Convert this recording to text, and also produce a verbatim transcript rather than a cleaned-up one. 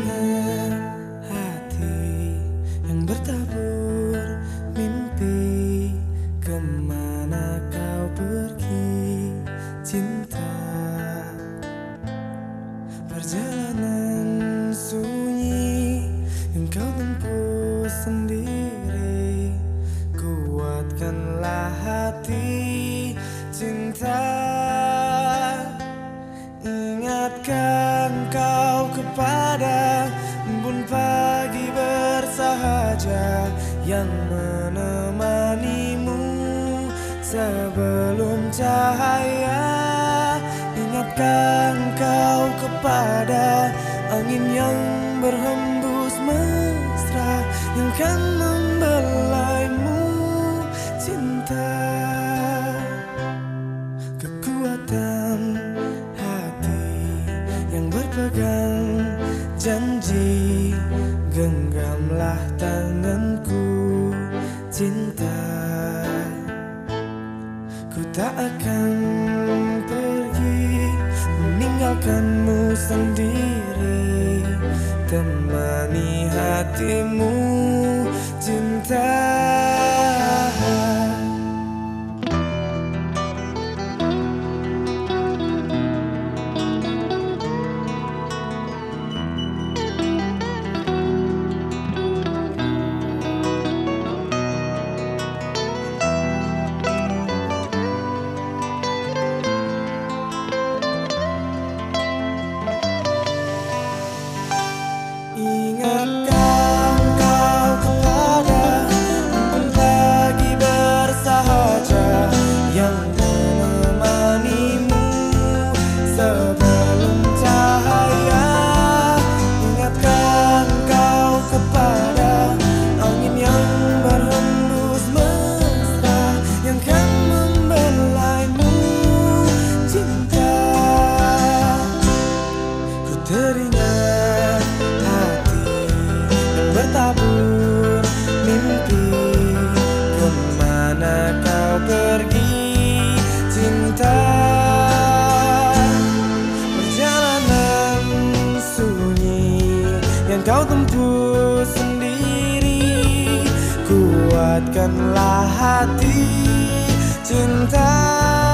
Perjalanan hati yang bertabur mimpi, kemana kau pergi cinta? Perjalanan sunyi yang kau tempuh sendiri, kuatkanlah hati cinta. Ingatkan kau kepada embun pagi bersahaja yang menemanimu sebelum cahaya. Ingatkan kau kepada angin yang berhembus mesra yang kan membelaimu cinta. Kekuatan yang berpegang janji, genggamlah tanganku cinta. Ku tak akan pergi meninggalkanmu sendiri, temani hatimu cinta. Ingatkan kau kepada embun pagi bersahaja yang menemanimu sebelum cahaya. Ingatkan kau kepada angin yang berhembus mesra yang kan membelaimu cinta. Ku teringat bertabur mimpi, kemana kau pergi cinta? Perjalanan sunyi yang kau tempuh sendiri, kuatkanlah hati cinta.